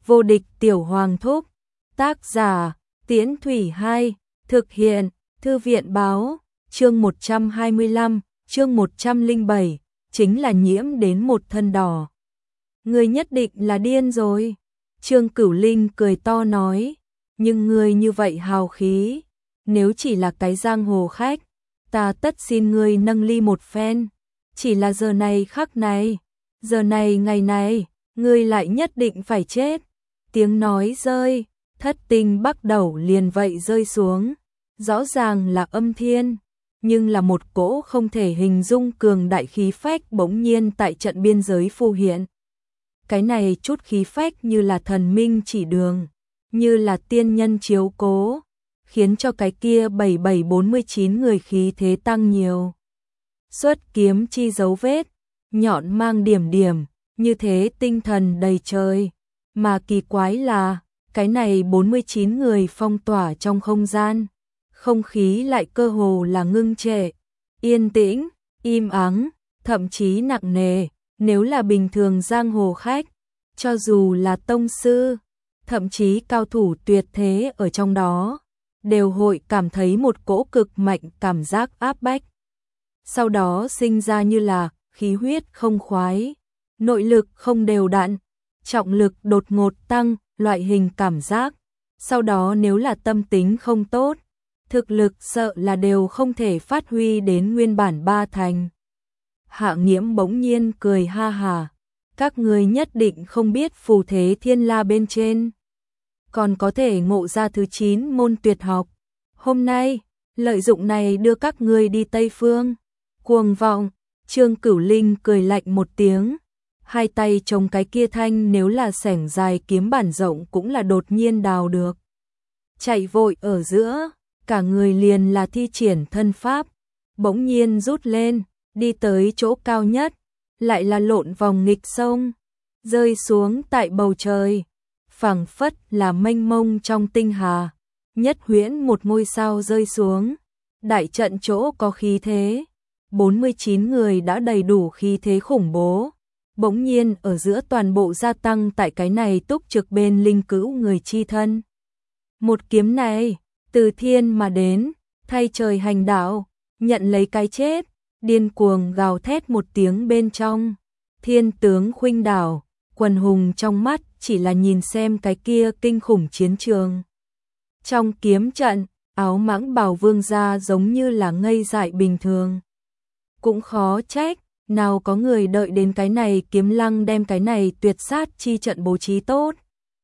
Vô địch tiểu hoàng thúc. Tác giả, Tiễn Thủy 2, thực hiện, Thư viện báo, chương 125, chương 107, chính là nhiễm đến một thân đỏ. Ngươi nhất định là điên rồi. Trương Cửu Linh cười to nói, nhưng ngươi như vậy hào khí, nếu chỉ là cái giang hồ khách, ta tất xin ngươi nâng ly một phen, chỉ là giờ này khắc này, giờ này ngày này, ngươi lại nhất định phải chết. Tiếng nói rơi, thất tinh bắt đầu liền vậy rơi xuống, rõ ràng là âm thiên, nhưng là một cỗ không thể hình dung cường đại khí phách bỗng nhiên tại trận biên giới phù hiện. Cái này chút khí phách như là thần minh chỉ đường, như là tiên nhân chiếu cố, khiến cho cái kia 7749 người khí thế tăng nhiều. Xuất kiếm chi dấu vết, nhọn mang điểm điểm, như thế tinh thần đầy trời. Mà kỳ quái là, cái này 49 người phong tỏa trong không gian, không khí lại cơ hồ là ngưng trệ, yên tĩnh, im ắng, thậm chí nặng nề. Nếu là bình thường giang hồ khách, cho dù là tông sư, thậm chí cao thủ tuyệt thế ở trong đó, đều hội cảm thấy một cỗ cực mạnh cảm giác áp bách. Sau đó sinh ra như là khí huyết không khoái, nội lực không đều đặn, trọng lực đột ngột tăng, loại hình cảm giác. Sau đó nếu là tâm tính không tốt, thực lực sợ là đều không thể phát huy đến nguyên bản 3 thành. Hạ Nghiễm bỗng nhiên cười ha hà, các ngươi nhất định không biết phù thế thiên la bên trên còn có thể ngộ ra thứ 9 môn tuyệt học. Hôm nay, lợi dụng này đưa các ngươi đi Tây Phương. Cuồng vọng, Trương Cửu Linh cười lạnh một tiếng, hai tay chống cái kia thanh nếu là sẻng dài kiếm bản rộng cũng là đột nhiên đào được. Chạy vội ở giữa, cả người liền là thi triển thân pháp, bỗng nhiên rút lên, đi tới chỗ cao nhất, lại là lộn vòng nghịch sông, rơi xuống tại bầu trời, phảng phất là mênh mông trong tinh hà, nhất huyễn một ngôi sao rơi xuống, đại trận chỗ có khí thế, 49 người đã đầy đủ khí thế khủng bố, bỗng nhiên ở giữa toàn bộ gia tăng tại cái này túc trực bên linh cữu người chi thân. Một kiếm này, từ thiên mà đến, thay trời hành đạo, nhận lấy cái chết, điên cuồng gào thét một tiếng bên trong, thiên tướng khuynh đảo, quần hùng trong mắt chỉ là nhìn xem cái kia kinh khủng chiến trường. Trong kiếm trận, áo mãng bào vương gia giống như là ngây dại bình thường. Cũng khó trách, nào có người đợi đến cái này kiếm lăng đem cái này tuyệt sát chi trận bố trí tốt.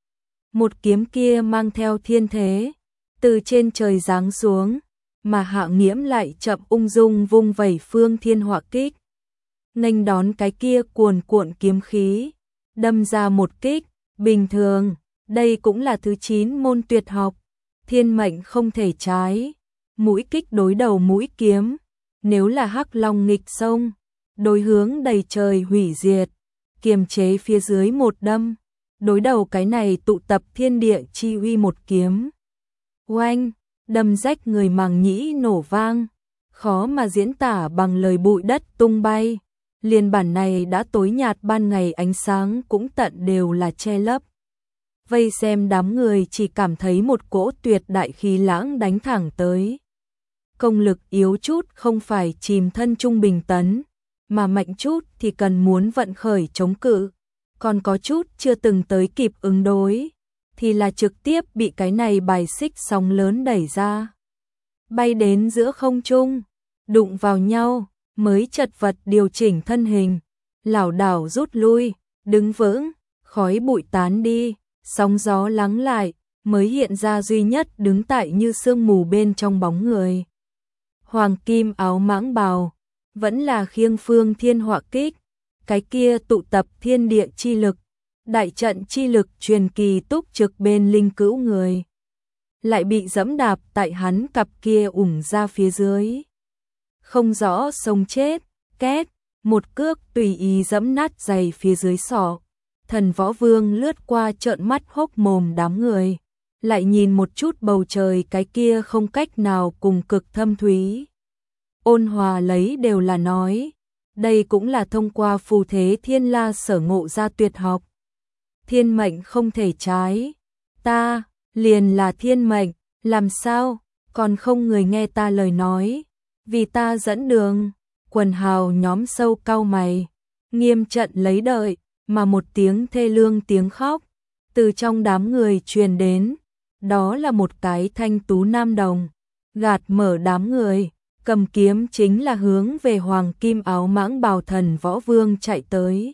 Một kiếm kia mang theo thiên thế, từ trên trời giáng xuống, mà Hạ Nghiễm lại chậm ung dung vung vẩy phương thiên hỏa kích. Nghênh đón cái kia cuồn cuộn kiếm khí, đâm ra một kích, bình thường, đây cũng là thứ 9 môn tuyệt học, thiên mệnh không thể trái, mũi kích đối đầu mũi kiếm, nếu là hắc long nghịch sông, đối hướng đầy trời hủy diệt, kiềm chế phía dưới một đâm, đối đầu cái này tụ tập thiên địa chi uy một kiếm. Oanh, đâm rách người màng nhĩ nổ vang, khó mà diễn tả bằng lời bụi đất tung bay, liền bản này đã tối nhạt ban ngày ánh sáng cũng tận đều là che lấp. Vây xem đám người chỉ cảm thấy một cỗ tuyệt đại khí lãng đánh thẳng tới. Công lực yếu chút không phải chìm thân trung bình tấn, mà mạnh chút thì cần muốn vận khởi chống cự, còn có chút chưa từng tới kịp ứng đối, thì là trực tiếp bị cái này bài xích sóng lớn đẩy ra. Bay đến giữa không trung, đụng vào nhau, mới chật vật điều chỉnh thân hình, lảo đảo rút lui, đứng vững, khói bụi tán đi, sóng gió lắng lại, mới hiện ra duy nhất đứng tại như sương mù bên trong bóng người. Hoàng kim áo mãng bào, vẫn là khiêng phương thiên hỏa kích, cái kia tụ tập thiên địa chi lực, đại trận chi lực truyền kỳ túc trực bên linh cữu người. Lại bị dẫm đạp tại hắn cặp kia ủng ra phía dưới. Không rõ sống chết, két, một cước tùy ý dẫm nát giày phía dưới sọ. Thần Võ Vương lướt qua trợn mắt hốc mồm đám người, lại nhìn một chút bầu trời cái kia không cách nào cùng cực thâm thúy. Ôn hòa lấy đều là nói, đây cũng là thông qua phù thế thiên la sở ngộ ra tuyệt học. thiên mệnh không thể trái. Ta, liền là thiên mệnh, làm sao, còn không người nghe ta lời nói, vì ta dẫn đường. Quần hào nhóm sâu cau mày, nghiêm trận lấy đợi, mà một tiếng thê lương tiếng khóc từ trong đám người truyền đến, đó là một cái thanh tú nam đồng, gạt mở đám người, cầm kiếm chính là hướng về hoàng kim áo mãng bào thần võ vương chạy tới.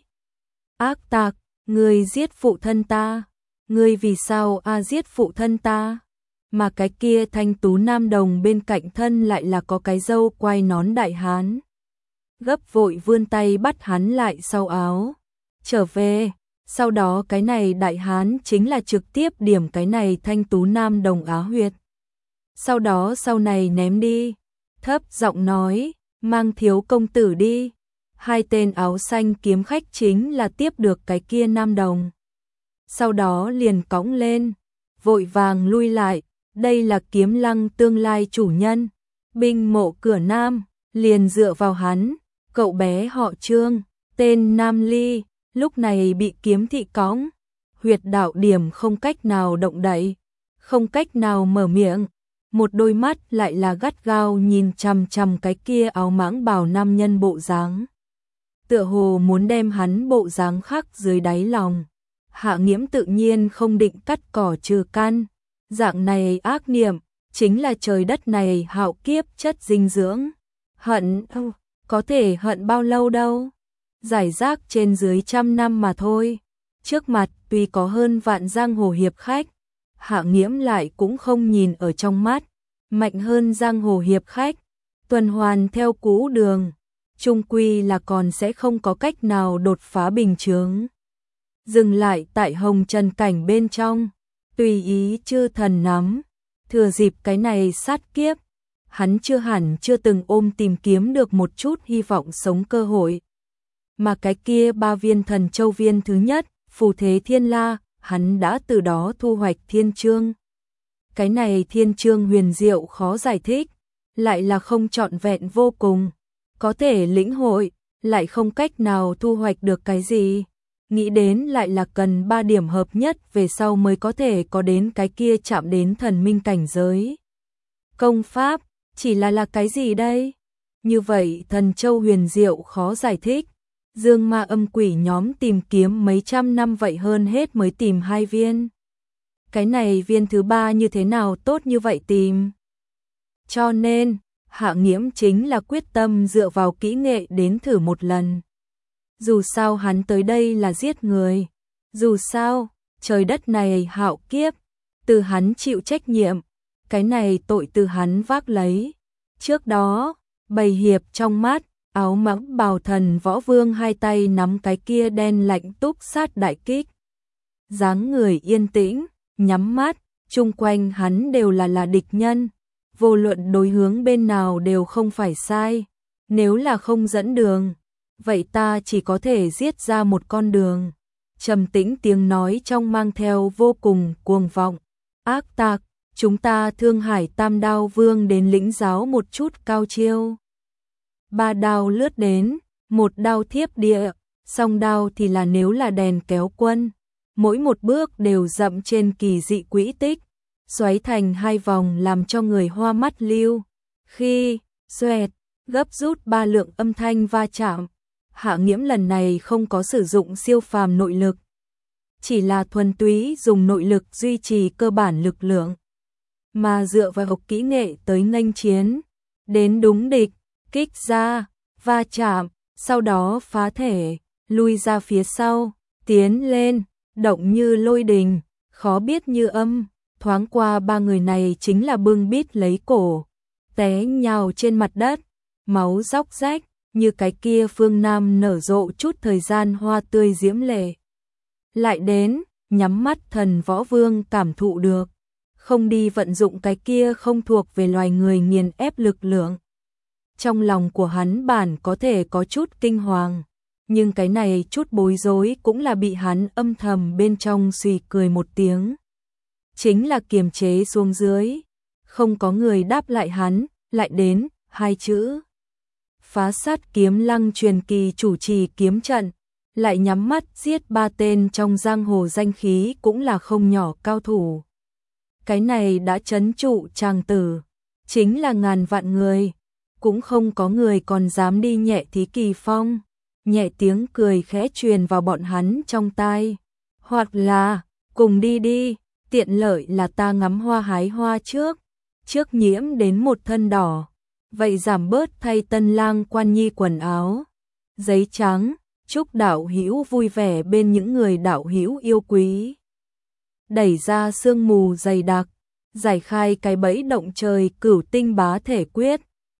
Ác tặc, ngươi giết phụ thân ta, ngươi vì sao giết phụ thân ta? Mà cái kia thanh tú nam đồng bên cạnh thân lại là có cái râu quai nón đại hán. Gấp vội vươn tay bắt hắn lại sau áo. Trở về, sau đó cái này đại hán chính là trực tiếp điểm cái này thanh tú nam đồng á huyệt. Sau đó sau này ném đi, thấp giọng nói, mang thiếu công tử đi. Hai tên áo xanh kiếm khách chính là tiếp được cái kia nam đồng. Sau đó liền cõng lên, vội vàng lui lại, đây là Kiếm Lăng tương lai chủ nhân. Binh Mộ Cửa Nam, liền dựa vào hắn, cậu bé họ Trương, tên Nam Ly, lúc này bị kiếm thị cõng, huyệt đạo điểm không cách nào động đậy, không cách nào mở miệng, một đôi mắt lại là gắt gao nhìn chằm chằm cái kia áo mãng bào nam nhân bộ dáng. Tựa hồ muốn đem hắn bộ dáng khắc dưới đáy lòng. Hạ Nghiễm tự nhiên không định cắt cỏ trừ căn, dạng này ác niệm, chính là trời đất này hạo kiếp chất dinh dưỡng. Hận, có thể hận bao lâu đâu, giải rác trên dưới 100 năm mà thôi. Trước mặt tuy có hơn vạn giang hồ hiệp khách, Hạ Nghiễm lại cũng không nhìn ở trong mắt, mạnh hơn giang hồ hiệp khách, tuần hoàn theo cũ đường, chung quy là còn sẽ không có cách nào đột phá bình chướng. Dừng lại tại hồng trần cảnh bên trong, tùy ý chư thần nắm, thừa dịp cái này sát kiếp, hắn chưa từng ôm tìm kiếm được một chút hy vọng sống cơ hội. Mà cái kia 3 viên thần châu viên thứ nhất, phù thế thiên la, hắn đã từ đó thu hoạch thiên chương. Cái này thiên chương huyền diệu khó giải thích, lại là không trọn vẹn vô cùng, có thể lĩnh hội, lại không cách nào thu hoạch được cái gì. Nghĩ đến lại là cần 3 điểm hợp nhất về sau mới có thể có đến cái kia chạm đến thần minh cảnh giới. Công pháp, chỉ là cái gì đây? Như vậy thần châu huyền diệu khó giải thích. Dương ma âm quỷ nhóm tìm kiếm mấy trăm năm vậy hơn hết mới tìm 2 viên. Cái này viên thứ 3 như thế nào tốt như vậy tìm? Cho nên, Hạ Nghiễm chính là quyết tâm dựa vào kỹ nghệ đến thử một lần. Dù sao hắn tới đây là giết người, dù sao, trời đất này hạo kiếp, từ hắn chịu trách nhiệm, cái này tội từ hắn vác lấy. Trước đó, bầy hiệp trong mắt, áo mãng bào thần võ vương hai tay nắm cái kia đen lạnh túc sát đại kích. Dáng người yên tĩnh, nhắm mắt, chung quanh hắn đều là địch nhân, vô luận đối hướng bên nào đều không phải sai. Nếu là không dẫn đường, vậy ta chỉ có thể giết ra một con đường. Trầm tĩnh tiếng nói trong mang theo vô cùng cuồng vọng. Ác tặc, chúng ta Thương Hải Tam Đao Vương đến lĩnh giáo một chút cao chiêu. 3 đao lướt đến, 1 đao thiếp địa, song đao thì là nếu là đèn kéo quân. Mỗi một bước đều dậm trên kỳ dị quỹ tích, xoáy thành 2 vòng làm cho người hoa mắt lưu. Khi, xoẹt, gấp rút 3 lượng âm thanh va chạm. Hạ Nghiễm lần này không có sử dụng siêu phàm nội lực, chỉ là thuần túy dùng nội lực duy trì cơ bản lực lượng, mà dựa vào học kỹ nghệ tới nghênh chiến, đến đúng địch, kích ra, va chạm, sau đó phá thể, lui ra phía sau, tiến lên, động như lôi đình, khó biết như âm. Thoáng qua 3 người này chính là bưng bít lấy cổ, té nhào trên mặt đất, máu róc rách, như cái kia phương Nam nở rộ chút thời gian hoa tươi diễm lệ. Lại đến, nhắm mắt thần võ vương cảm thụ được, không đi vận dụng cái kia không thuộc về loài người nghiền ép lực lượng. Trong lòng của hắn bản có thể có chút kinh hoàng, nhưng cái này chút bối rối cũng là bị hắn âm thầm bên trong suy cười một tiếng. Chính là kiềm chế xuống dưới, không có người đáp lại hắn, lại đến 2 chữ. Phá sát kiếm lăng truyền kỳ chủ trì kiếm trận, lại nhắm mắt giết 3 tên trong giang hồ danh khí cũng là không nhỏ cao thủ. Cái này đã trấn trụ chàng tử, chính là ngàn vạn người, cũng không có người còn dám đi nhẹ Thí Kỳ Phong. Nhẹ tiếng cười khẽ truyền vào bọn hắn trong tai, hoặc là, cùng đi đi, tiện lợi là ta ngắm hoa hái hoa trước nhiễm đến một thân đỏ, vậy giảm bớt thay tân lang quan nhi quần áo. Giấy trắng, chúc đạo hữu vui vẻ bên những người đạo hữu yêu quý. Đẩy ra sương mù dày đặc, giải khai cái bẫy động trời Cửu Tinh Bá Thể Quyết,